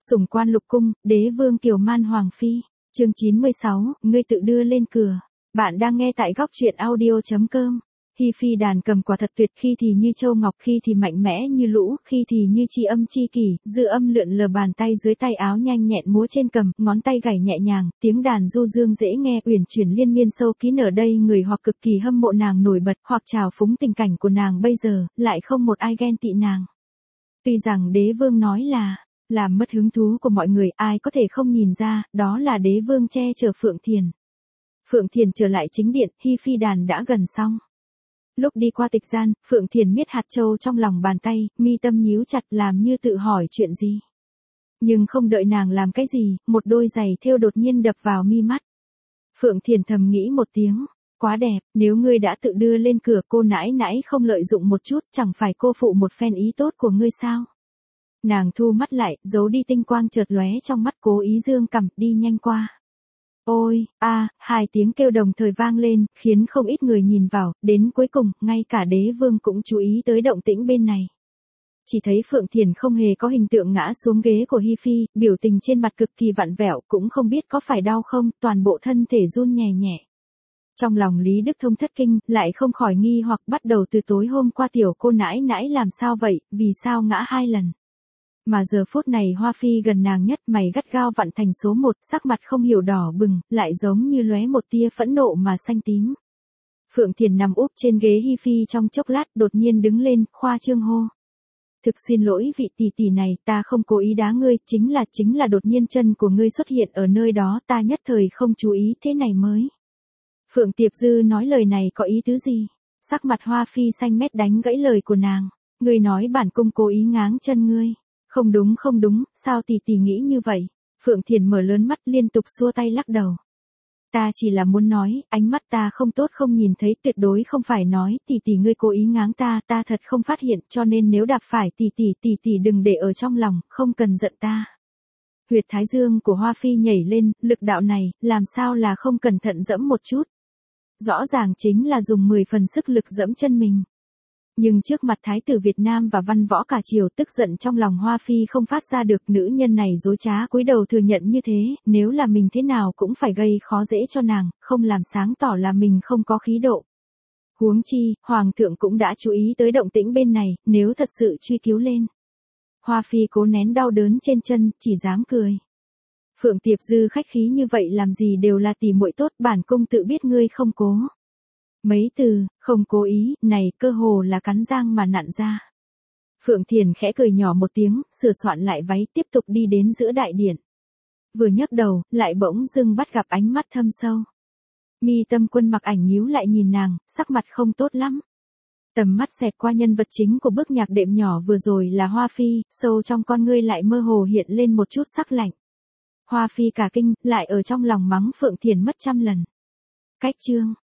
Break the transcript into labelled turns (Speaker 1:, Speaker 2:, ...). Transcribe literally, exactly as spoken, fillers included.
Speaker 1: Sủng quan lục cung, đế vương kiều man hoàng phi. Chương chín mươi sáu, ngươi tự đưa lên cửa. Bạn đang nghe tại góc truyện audio chấm com. Hi phi đàn cầm quả thật tuyệt, khi thì như châu ngọc, khi thì mạnh mẽ như lũ, khi thì như chi âm chi kỷ, dư âm lượn lờ bàn tay dưới tay áo nhanh nhẹn múa trên cầm, ngón tay gảy nhẹ nhàng, tiếng đàn du dương dễ nghe uyển chuyển liên miên sâu kín ở đây người hoặc cực kỳ hâm mộ nàng nổi bật, hoặc trào phúng tình cảnh của nàng bây giờ, lại không một ai ghen tị nàng. Tuy rằng đế vương nói là làm mất hứng thú của mọi người, ai có thể không nhìn ra, đó là đế vương che chở Phượng Thiền. Phượng Thiền trở lại chính điện, Hi phi đàn đã gần xong. Lúc đi qua tịch gian, Phượng Thiền miết hạt châu trong lòng bàn tay, mi tâm nhíu chặt làm như tự hỏi chuyện gì. Nhưng không đợi nàng làm cái gì, một đôi giày thêu đột nhiên đập vào mi mắt. Phượng Thiền thầm nghĩ một tiếng, quá đẹp, nếu ngươi đã tự đưa lên cửa, cô nãi nãi không lợi dụng một chút, chẳng phải cô phụ một phen ý tốt của ngươi sao? Nàng thu mắt lại, giấu đi tinh quang chợt lóe trong mắt, cố ý dương cằm, đi nhanh qua. Ôi, a, hai tiếng kêu đồng thời vang lên, khiến không ít người nhìn vào, đến cuối cùng, ngay cả đế vương cũng chú ý tới động tĩnh bên này. Chỉ thấy Phượng Thiền không hề có hình tượng ngã xuống ghế của Hi phi, biểu tình trên mặt cực kỳ vặn vẹo, cũng không biết có phải đau không, toàn bộ thân thể run nhẹ nhẹ. Trong lòng Lý Đức Thông thất kinh, lại không khỏi nghi hoặc bắt đầu từ tối hôm qua tiểu cô nãi nãi làm sao vậy, vì sao ngã hai lần. Mà giờ phút này Hoa Phi gần nàng nhất, mày gắt gao vặn thành số một, sắc mặt không hiểu đỏ bừng, lại giống như lóe một tia phẫn nộ mà xanh tím. Phượng Thiền nằm úp trên ghế Hi phi trong chốc lát, đột nhiên đứng lên, khoa trương hô. Thực xin lỗi vị tỷ tỷ này, ta không cố ý đá ngươi, chính là chính là đột nhiên chân của ngươi xuất hiện ở nơi đó, ta nhất thời không chú ý, thế này mới. Phượng Tiệp Dư nói lời này có ý tứ gì? Sắc mặt Hoa Phi xanh mét đánh gãy lời của nàng. Ngươi nói bản cung cố ý ngáng chân ngươi. Không đúng không đúng, sao tỷ tỷ nghĩ như vậy? Phượng Thiền mở lớn mắt liên tục xua tay lắc đầu. Ta chỉ là muốn nói, ánh mắt ta không tốt không nhìn thấy, tuyệt đối không phải nói, tỷ tỷ ngươi cố ý ngáng ta, ta thật không phát hiện, cho nên nếu đạp phải tỷ tỷ tỷ tỷ đừng để ở trong lòng, không cần giận ta. Huyệt thái dương của Hoa Phi nhảy lên, lực đạo này, làm sao là không cẩn thận dẫm một chút. Rõ ràng chính là dùng mười phần sức lực dẫm chân mình. Nhưng trước mặt thái tử Việt Nam và văn võ cả triều, tức giận trong lòng Hoa Phi không phát ra được, nữ nhân này dối trá cúi đầu thừa nhận như thế, nếu là mình thế nào cũng phải gây khó dễ cho nàng, không làm sáng tỏ là mình không có khí độ. Huống chi, Hoàng thượng cũng đã chú ý tới động tĩnh bên này, nếu thật sự truy cứu lên. Hoa Phi cố nén đau đớn trên chân, chỉ dám cười. Phượng Tiệp Dư khách khí như vậy làm gì đều là tỉ muội tốt, bản cung tự biết ngươi không cố. Mấy từ, không cố ý, này cơ hồ là cắn răng mà nặn ra. Phượng Thiền khẽ cười nhỏ một tiếng, sửa soạn lại váy tiếp tục đi đến giữa đại điện. Vừa nhấc đầu, lại bỗng dưng bắt gặp ánh mắt thâm sâu. Mi Tâm Quân mặc ảnh nhíu lại nhìn nàng, sắc mặt không tốt lắm. Tầm mắt xẹt qua nhân vật chính của bước nhạc đệm nhỏ vừa rồi là Hoa Phi, sâu trong con ngươi lại mơ hồ hiện lên một chút sắc lạnh. Hoa Phi cả kinh, lại ở trong lòng mắng Phượng Thiền mất trăm lần. Cách chương,